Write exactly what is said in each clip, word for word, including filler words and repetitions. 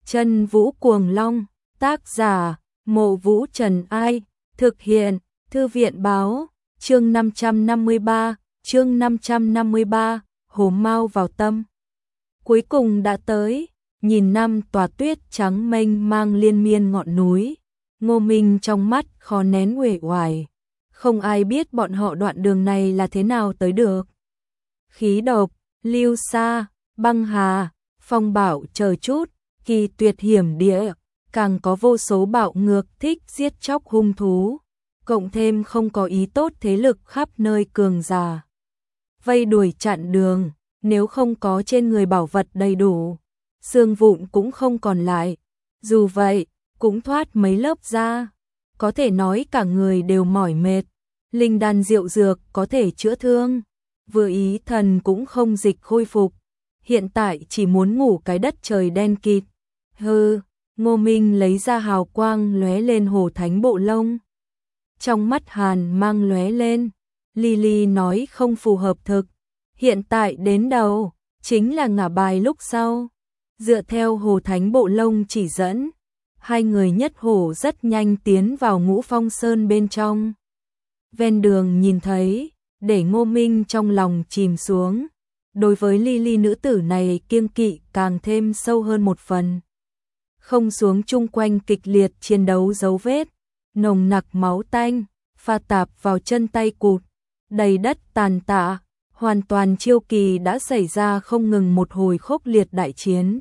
Chân Vũ Cuồng Long, tác giả, Mộ Vũ Trần Ai, thực hiện, Thư viện Báo, chương năm trăm năm mươi ba, chương năm trăm năm mươi ba, Hổ Mau vào tâm. Cuối cùng đã tới, nhìn năm tòa tuyết trắng mênh mang liên miên ngọn núi, Ngô Minh trong mắt khó nén uể oải, không ai biết bọn họ đoạn đường này là thế nào tới được. Khí độc, lưu sa, băng hà, phong bạo chờ chút, kỳ tuyệt hiểm địa, càng có vô số bạo ngược thích giết chóc hung thú, cộng thêm không có ý tốt thế lực khắp nơi cường giả vây đuổi chặn đường, nếu không có trên người bảo vật đầy đủ, xương vụn cũng không còn lại, dù vậy, cũng thoát mấy lớp da, có thể nói cả người đều mỏi mệt, linh đan diệu dược có thể chữa thương, vừa ý thần cũng không dịch khôi phục, hiện tại chỉ muốn ngủ cái đất trời đen kịt. Hừ, Ngô Minh lấy ra hào quang lóe lên Hổ Thánh bộ lông. Trong mắt Hàn mang lóe lên, Lily nói không phù hợp thực, hiện tại đến đầu, chính là ngả bài lúc sau. Dựa theo Hổ Thánh bộ lông chỉ dẫn, hai người nhất hổ rất nhanh tiến vào Ngũ Phong Sơn bên trong. Ven đường nhìn thấy, để Ngô Minh trong lòng chìm xuống, đối với Lily nữ tử này kiêng kỵ càng thêm sâu hơn một phần. Không xuống chung quanh kịch liệt chiến đấu dấu vết, nồng nặc máu tanh, pha tạp vào chân tay cụt, đầy đất tàn tạ, hoàn toàn chiêu kỳ đã xảy ra không ngừng một hồi khốc liệt đại chiến.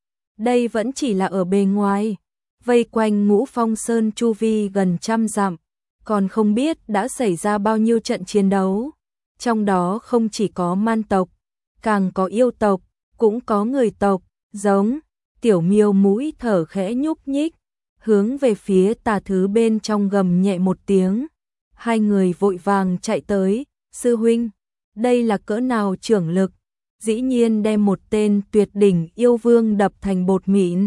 Đây vẫn chỉ là ở bề ngoài, vây quanh Ngũ Phong Sơn chu vi gần trăm dặm, còn không biết đã xảy ra bao nhiêu trận chiến đấu, trong đó không chỉ có man tộc, càng có yêu tộc, cũng có người tộc, giống Tiểu Miêu mũi thở khẽ nhúc nhích, hướng về phía tà thứ bên trong gầm nhẹ một tiếng. Hai người vội vàng chạy tới, sư huynh, đây là cỡ nào trưởng lực, dĩ nhiên đem một tên tuyệt đỉnh yêu vương đập thành bột mịn.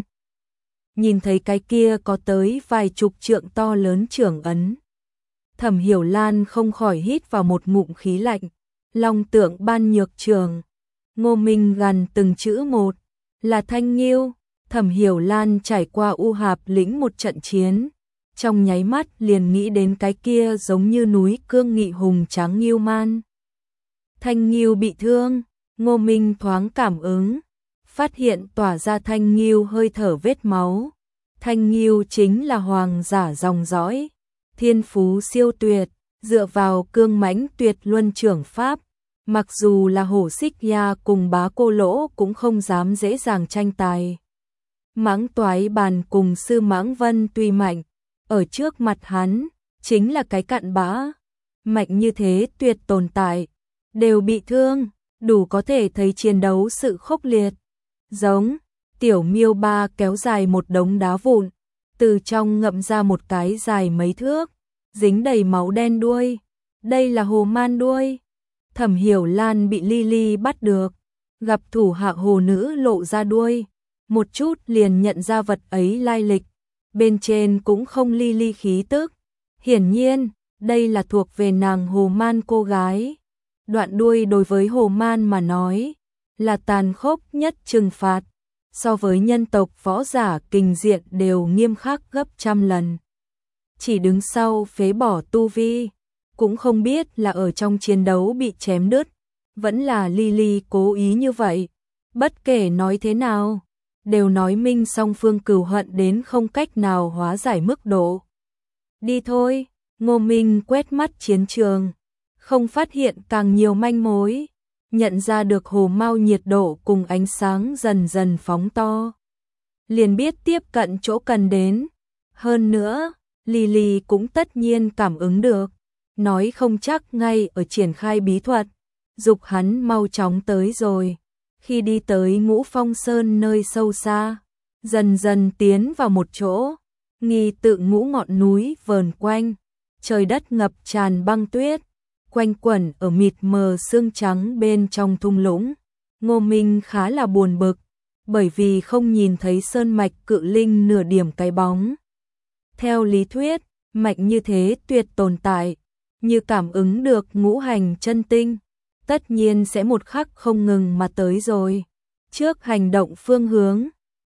Nhìn thấy cái kia có tới vài chục trượng to lớn trưởng ấn. Thẩm Hiểu Lan không khỏi hít vào một ngụm khí lạnh, long tượng ban nhược trường. Ngô Minh gần từng chữ một, là Thanh Nghiêu. Thẩm Hiểu Lan trải qua U Hạp lĩnh một trận chiến, trong nháy mắt liền nghĩ đến cái kia giống như núi cương nghị hùng tráng nghiêu man. Thanh Nghiêu bị thương, Ngô Minh thoáng cảm ứng, phát hiện tỏa ra Thanh Nghiêu hơi thở vết máu. Thanh Nghiêu chính là hoàng giả dòng dõi, thiên phú siêu tuyệt, dựa vào cương mãnh tuyệt luân trưởng pháp, mặc dù là Hổ Xích Nha cùng Bá Cô Lỗ cũng không dám dễ dàng tranh tài. Mãng Toái Bàn cùng Sư Mãng Vân tuy mạnh, ở trước mặt hắn, chính là cái cặn bã. Mạnh như thế tuyệt tồn tại, đều bị thương, đủ có thể thấy chiến đấu sự khốc liệt. Giống, Tiểu Miêu ba kéo dài một đống đá vụn, từ trong ngậm ra một cái dài mấy thước, dính đầy máu đen đuôi. Đây là hồ man đuôi. Thẩm Hiểu Lan bị Lily bắt được, gặp thủ hạ hồ nữ lộ ra đuôi. Một chút liền nhận ra vật ấy lai lịch, bên trên cũng không Lily khí tức. Hiển nhiên, đây là thuộc về nàng hồ man cô gái. Đoạn đuôi đối với hồ man mà nói, là tàn khốc nhất trừng phạt, so với nhân tộc võ giả kình diện đều nghiêm khắc gấp trăm lần. Chỉ đứng sau phế bỏ tu vi, cũng không biết là ở trong chiến đấu bị chém đứt, vẫn là Lily cố ý như vậy. Bất kể nói thế nào, đều nói minh song phương cừu hận đến không cách nào hóa giải mức độ. Đi thôi, Ngô Minh quét mắt chiến trường, không phát hiện càng nhiều manh mối, nhận ra được hồ mau nhiệt độ cùng ánh sáng dần dần phóng to. Liền biết tiếp cận chỗ cần đến. Hơn nữa, Lily cũng tất nhiên cảm ứng được, nói không chắc ngay ở triển khai bí thuật, dục hắn mau chóng tới rồi. Khi đi tới Ngũ Phong Sơn nơi sâu xa, dần dần tiến vào một chỗ, nghi tự ngũ ngọn núi vờn quanh, trời đất ngập tràn băng tuyết, quanh quẩn ở mịt mờ sương trắng bên trong thung lũng. Ngô Minh khá là buồn bực, bởi vì không nhìn thấy sơn mạch cự linh nửa điểm cái bóng. Theo lý thuyết, mạch như thế tuyệt tồn tại, như cảm ứng được ngũ hành chân tinh, tất nhiên sẽ một khắc không ngừng mà tới rồi. Trước hành động phương hướng,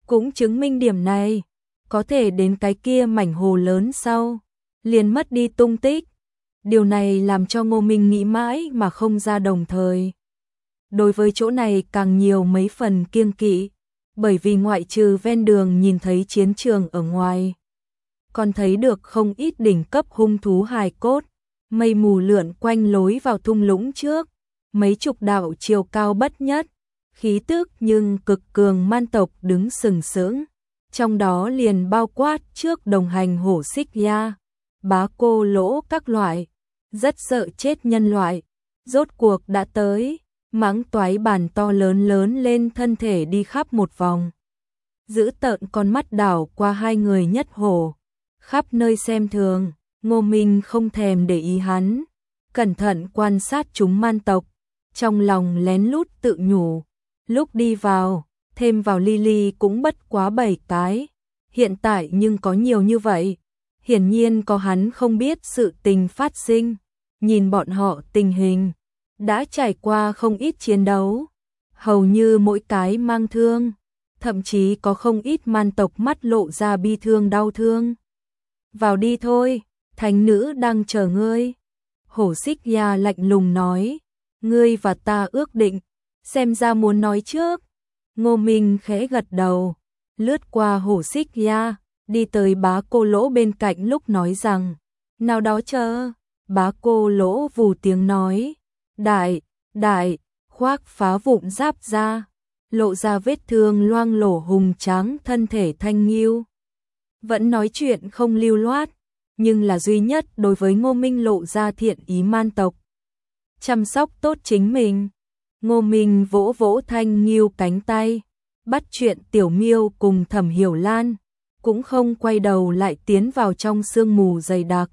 cũng chứng minh điểm này, có thể đến cái kia mảnh hồ lớn sau, liền mất đi tung tích. Điều này làm cho Ngô Minh nghĩ mãi mà không ra, đồng thời đối với chỗ này càng nhiều mấy phần kiêng kỵ, bởi vì ngoại trừ ven đường nhìn thấy chiến trường ở ngoài, còn thấy được không ít đỉnh cấp hung thú hài cốt, mây mù lượn quanh lối vào thung lũng trước, mấy chục đạo chiều cao bất nhất, khí tức nhưng cực cường man tộc đứng sừng sững, trong đó liền bao quát trước đồng hành hổ xích ya, bá cô lỗ các loại, rất sợ chết nhân loại, rốt cuộc đã tới. Mãng toái bàn to lớn lớn lên thân thể đi khắp một vòng, giữ tợn con mắt đảo qua hai người nhất hổ, khắp nơi xem thường. Ngô Minh không thèm để ý hắn, cẩn thận quan sát chúng man tộc, trong lòng lén lút tự nhủ, lúc đi vào, thêm vào Lily cũng bất quá bảy cái, hiện tại nhưng có nhiều như vậy, hiển nhiên có hắn không biết sự tình phát sinh, nhìn bọn họ tình hình, đã trải qua không ít chiến đấu, hầu như mỗi cái mang thương, thậm chí có không ít man tộc mắt lộ ra bi thương đau thương. Vào đi thôi, thánh nữ đang chờ ngươi. Hổ xích ya lạnh lùng nói, ngươi và ta ước định, xem ra muốn nói trước. Ngô Minh khẽ gật đầu, lướt qua hổ xích ya, đi tới bá cô lỗ bên cạnh lúc nói rằng, nào đó chờ. Bá cô lỗ vù tiếng nói, đại, đại, khoác phá vụn giáp ra, lộ ra vết thương loang lổ hùng tráng thân thể thanh nghiêu. Vẫn nói chuyện không lưu loát, nhưng là duy nhất đối với Ngô Minh lộ ra thiện ý man tộc. Chăm sóc tốt chính mình. Ngô Minh vỗ vỗ thanh nghiêu cánh tay, bắt chuyện Tiểu Miêu cùng Thẩm Hiểu Lan, cũng không quay đầu lại tiến vào trong sương mù dày đặc.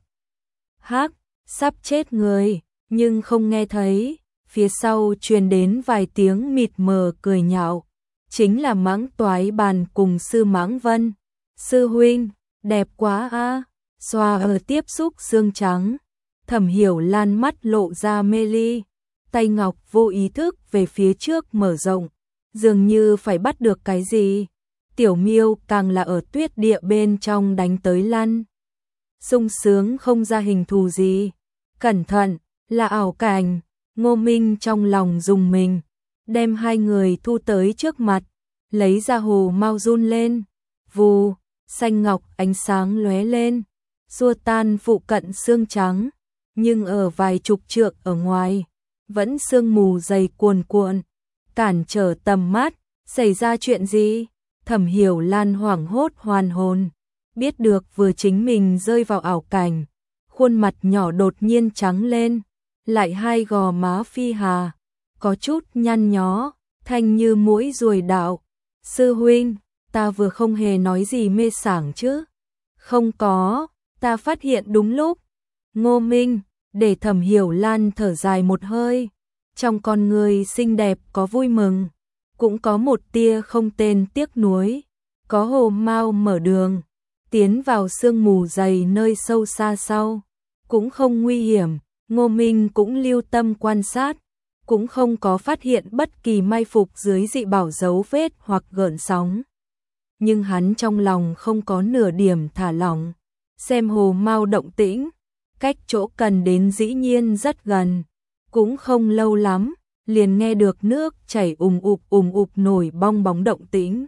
Hắc, sắp chết người, nhưng không nghe thấy, phía sau truyền đến vài tiếng mịt mờ cười nhạo, chính là Mãng Toái Bàn cùng Sư Mãng Vân. Sư huynh, đẹp quá a. Xoa ở tiếp xúc xương trắng, Thẩm Hiểu Lan mắt lộ ra mê ly, tay ngọc vô ý thức về phía trước mở rộng, dường như phải bắt được cái gì. Tiểu Miêu càng là ở tuyết địa bên trong đánh tới lăn, sung sướng không ra hình thù gì. Cẩn thận, là ảo cảnh. Ngô Minh trong lòng dùng mình, đem hai người thu tới trước mặt, lấy ra hồ mau run lên, vù, xanh ngọc ánh sáng lóe lên, xua tan phụ cận xương trắng, nhưng ở vài chục trượng ở ngoài, vẫn sương mù dày cuồn cuộn, cản trở tầm mắt. Xảy ra chuyện gì? Thẩm Hiểu Lan hoảng hốt hoàn hồn, biết được vừa chính mình rơi vào ảo cảnh, khuôn mặt nhỏ đột nhiên trắng lên, lại hai gò má phi hà, có chút nhăn nhó, thanh như mũi ruồi đạo. Sư huynh, ta vừa không hề nói gì mê sảng chứ? Không có, ta phát hiện đúng lúc. Ngô Minh, để Thẩm Hiểu Lan thở dài một hơi, trong con người xinh đẹp có vui mừng, cũng có một tia không tên tiếc nuối, có hồ mau mở đường, tiến vào sương mù dày nơi sâu xa sau, cũng không nguy hiểm. Ngô Minh cũng lưu tâm quan sát, cũng không có phát hiện bất kỳ mai phục dưới dị bảo dấu vết hoặc gợn sóng. Nhưng hắn trong lòng không có nửa điểm thả lỏng, xem hồ mau động tĩnh, cách chỗ cần đến dĩ nhiên rất gần, cũng không lâu lắm, liền nghe được nước chảy ùm ụp ùm ụp nổi bong bóng động tĩnh.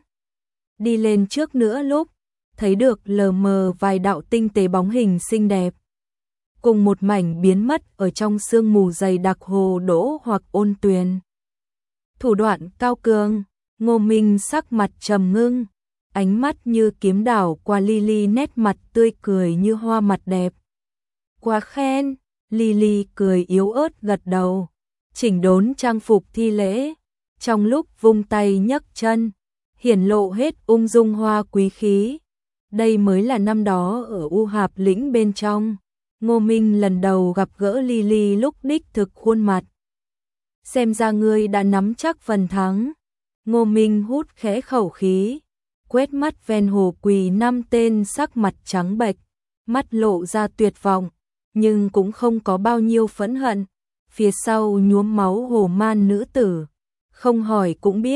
Đi lên trước nữa lúc, thấy được lờ mờ vài đạo tinh tế bóng hình xinh đẹp, cùng một mảnh biến mất ở trong sương mù dày đặc hồ đỗ hoặc ôn tuyền. Thủ đoạn cao cường, Ngô Minh sắc mặt trầm ngưng, ánh mắt như kiếm đảo qua Lily nét mặt tươi cười như hoa mặt đẹp. Quá khen, Lily cười yếu ớt gật đầu, chỉnh đốn trang phục thi lễ, trong lúc vung tay nhấc chân, hiển lộ hết ung dung hoa quý khí. Đây mới là năm đó ở U Hạp lĩnh bên trong, Ngô Minh lần đầu gặp gỡ Lily lúc đích thực khuôn mặt. Xem ra ngươi đã nắm chắc phần thắng. Ngô Minh hút khẽ khẩu khí, quét mắt ven hồ quỳ năm tên sắc mặt trắng bệch, mắt lộ ra tuyệt vọng, nhưng cũng không có bao nhiêu phẫn hận. Phía sau nhuốm máu hồ man nữ tử, không hỏi cũng biết,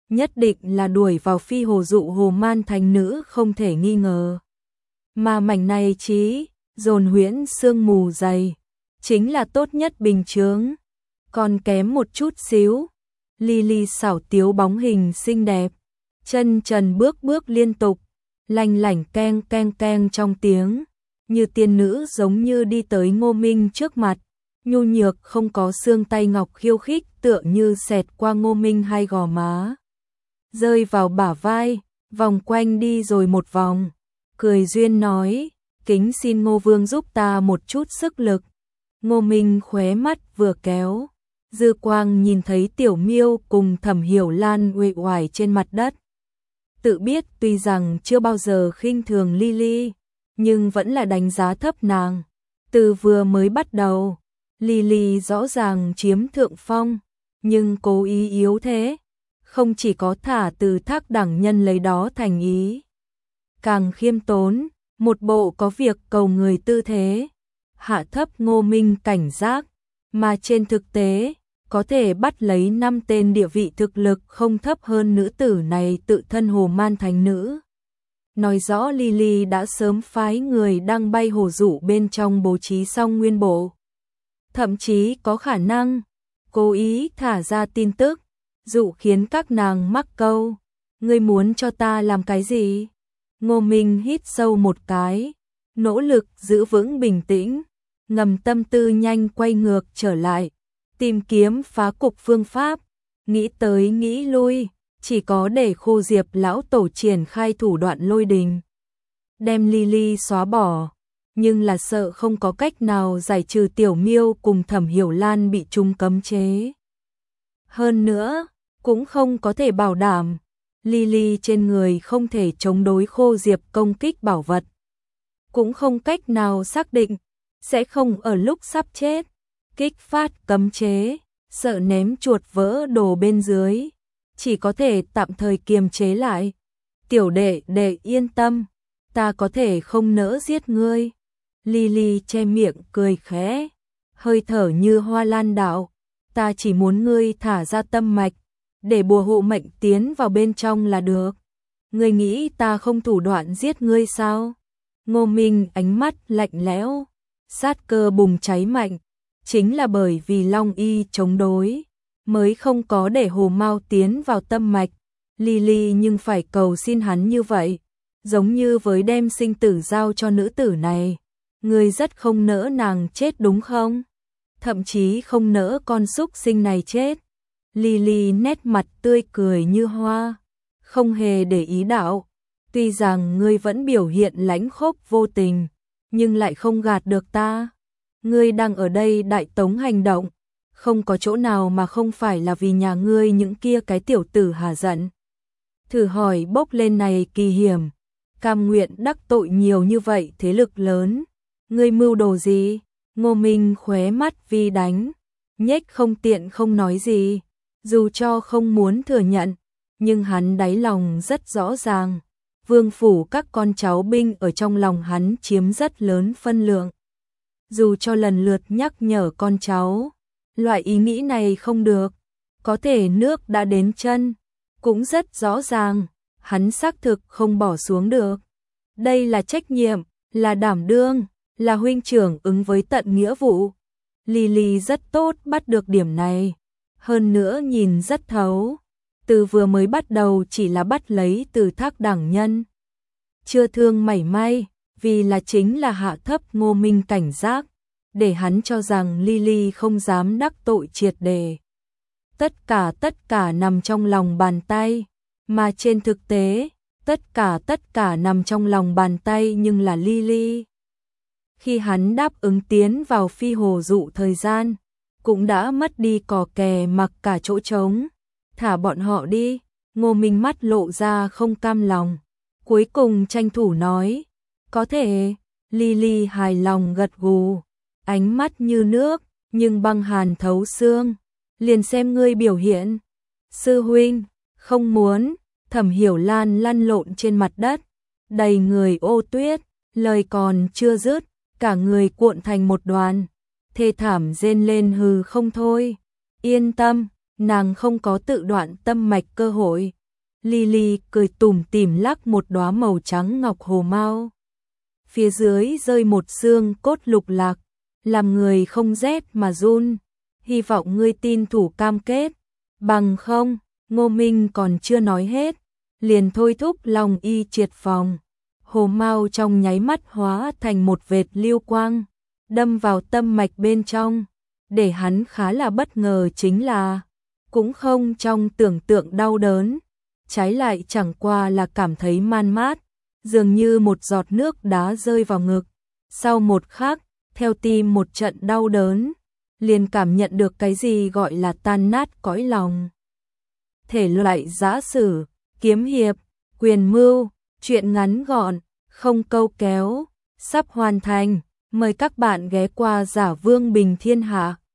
nhất định là đuổi vào phi hồ dụ hồ man thánh nữ không thể nghi ngờ. Mà mảnh này chí, dồn huyễn sương mù dày, chính là tốt nhất bình chướng, còn kém một chút xíu. Lily xảo tiếu bóng hình xinh đẹp, chân trần bước bước liên tục, lanh lảnh keng keng keng trong tiếng, như tiên nữ giống như đi tới Ngô Minh trước mặt, nhu nhược không có xương tay ngọc khiêu khích tựa như xẹt qua Ngô Minh hai gò má, rơi vào bả vai, vòng quanh đi rồi một vòng, cười duyên nói, kính xin Ngô Vương giúp ta một chút sức lực. Ngô Minh khóe mắt vừa kéo, dư quang nhìn thấy Tiểu Miêu cùng Thẩm Hiểu Lan uể oải trên mặt đất. Tự biết tuy rằng chưa bao giờ khinh thường Lily, nhưng vẫn là đánh giá thấp nàng. Từ vừa mới bắt đầu, Lily rõ ràng chiếm thượng phong, nhưng cố ý yếu thế, không chỉ có thả từ thác đẳng nhân lấy đó thành ý, càng khiêm tốn, một bộ có việc cầu người tư thế, hạ thấp Ngô Minh cảnh giác, mà trên thực tế, có thể bắt lấy năm tên địa vị thực lực không thấp hơn nữ tử này tự thân hồ man thánh nữ. Nói rõ Lily đã sớm phái người đang bay hồ dụ bên trong bố trí xong nguyên bộ. Thậm chí có khả năng, cố ý thả ra tin tức, dụ khiến các nàng mắc câu. Ngươi muốn cho ta làm cái gì? Ngô Minh hít sâu một cái, nỗ lực giữ vững bình tĩnh, ngầm tâm tư nhanh quay ngược trở lại, tìm kiếm phá cục phương pháp, nghĩ tới nghĩ lui, chỉ có để Khô Diệp lão tổ triển khai thủ đoạn lôi đình, đem Lily xóa bỏ, nhưng là sợ không có cách nào giải trừ Tiểu Miêu cùng Thẩm Hiểu Lan bị chúng cấm chế. Hơn nữa, cũng không có thể bảo đảm Lily trên người không thể chống đối Khô Diệp công kích bảo vật, cũng không cách nào xác định sẽ không ở lúc sắp chết kích phát cấm chế, sợ ném chuột vỡ đồ bên dưới, chỉ có thể tạm thời kiềm chế lại. Tiểu đệ đệ yên tâm, ta có thể không nỡ giết ngươi. Lily che miệng cười khẽ, hơi thở như hoa lan đạo, ta chỉ muốn ngươi thả ra tâm mạch, để bùa hộ mệnh tiến vào bên trong là được. Ngươi nghĩ ta không thủ đoạn giết ngươi sao? Ngô Minh ánh mắt lạnh lẽo, sát cơ bùng cháy mạnh, chính là bởi vì Long Y chống đối, mới không có để Hồ Mao tiến vào tâm mạch. Lily nhưng phải cầu xin hắn như vậy, giống như với đem sinh tử giao cho nữ tử này. Ngươi rất không nỡ nàng chết đúng không? Thậm chí không nỡ con súc sinh này chết. Lily nét mặt tươi cười như hoa, không hề để ý đạo. Tuy rằng ngươi vẫn biểu hiện lãnh khốc vô tình, nhưng lại không gạt được ta. Ngươi đang ở đây đại tống hành động, không có chỗ nào mà không phải là vì nhà ngươi những kia cái tiểu tử hà giận. Thử hỏi bốc lên này kỳ hiểm, cam nguyện đắc tội nhiều như vậy thế lực lớn. Ngươi mưu đồ gì? Ngô Minh khóe mắt vi đánh, nhếch không tiện không nói gì, dù cho không muốn thừa nhận, nhưng hắn đáy lòng rất rõ ràng. Vương phủ các con cháu binh ở trong lòng hắn chiếm rất lớn phân lượng. Dù cho lần lượt nhắc nhở con cháu, loại ý nghĩ này không được, có thể nước đã đến chân, cũng rất rõ ràng, hắn xác thực không bỏ xuống được. Đây là trách nhiệm, là đảm đương, là huynh trưởng ứng với tận nghĩa vụ. Lily rất tốt bắt được điểm này, hơn nữa nhìn rất thấu. Từ vừa mới bắt đầu chỉ là bắt lấy từ thác đẳng nhân, chưa thương mảy may, vì là chính là hạ thấp Ngô Minh cảnh giác, để hắn cho rằng Lily không dám đắc tội triệt đề. Tất cả tất cả nằm trong lòng bàn tay, mà trên thực tế, tất cả tất cả nằm trong lòng bàn tay nhưng là Lily. Khi hắn đáp ứng tiến vào phi hồ dụ thời gian, cũng đã mất đi cò kè mặc cả chỗ trống. Thả bọn họ đi. Ngô Minh mắt lộ ra không cam lòng, cuối cùng tranh thủ nói, có thể. Lily hài lòng gật gù, ánh mắt như nước, nhưng băng hàn thấu xương. Liền xem ngươi biểu hiện. Sư huynh, không muốn. Thẩm Hiểu Lan lăn lộn trên mặt đất, đầy người ô tuyết, lời còn chưa dứt, cả người cuộn thành một đoàn, thê thảm rên lên hừ không thôi. Yên tâm, nàng không có tự đoạn tâm mạch cơ hội. Lily cười tủm tỉm lắc một đóa màu trắng ngọc hồ mau. Phía dưới rơi một xương cốt lục lạc, làm người không rét mà run. Hy vọng ngươi tin thủ cam kết, bằng không, Ngô Minh còn chưa nói hết, liền thôi thúc Long Y triệt phòng. Hồ mau trong nháy mắt hóa thành một vệt lưu quang, đâm vào tâm mạch bên trong. Để hắn khá là bất ngờ chính là, cũng không trong tưởng tượng đau đớn, trái lại chẳng qua là cảm thấy man mát, dường như một giọt nước đá rơi vào ngực. Sau một khắc, theo tim một trận đau đớn, liền cảm nhận được cái gì gọi là tan nát cõi lòng. Thể loại giã sử, kiếm hiệp, quyền mưu, truyện ngắn gọn, không câu kéo, sắp hoàn thành. Mời các bạn ghé qua Giả Vương Bình Thiên Hạ.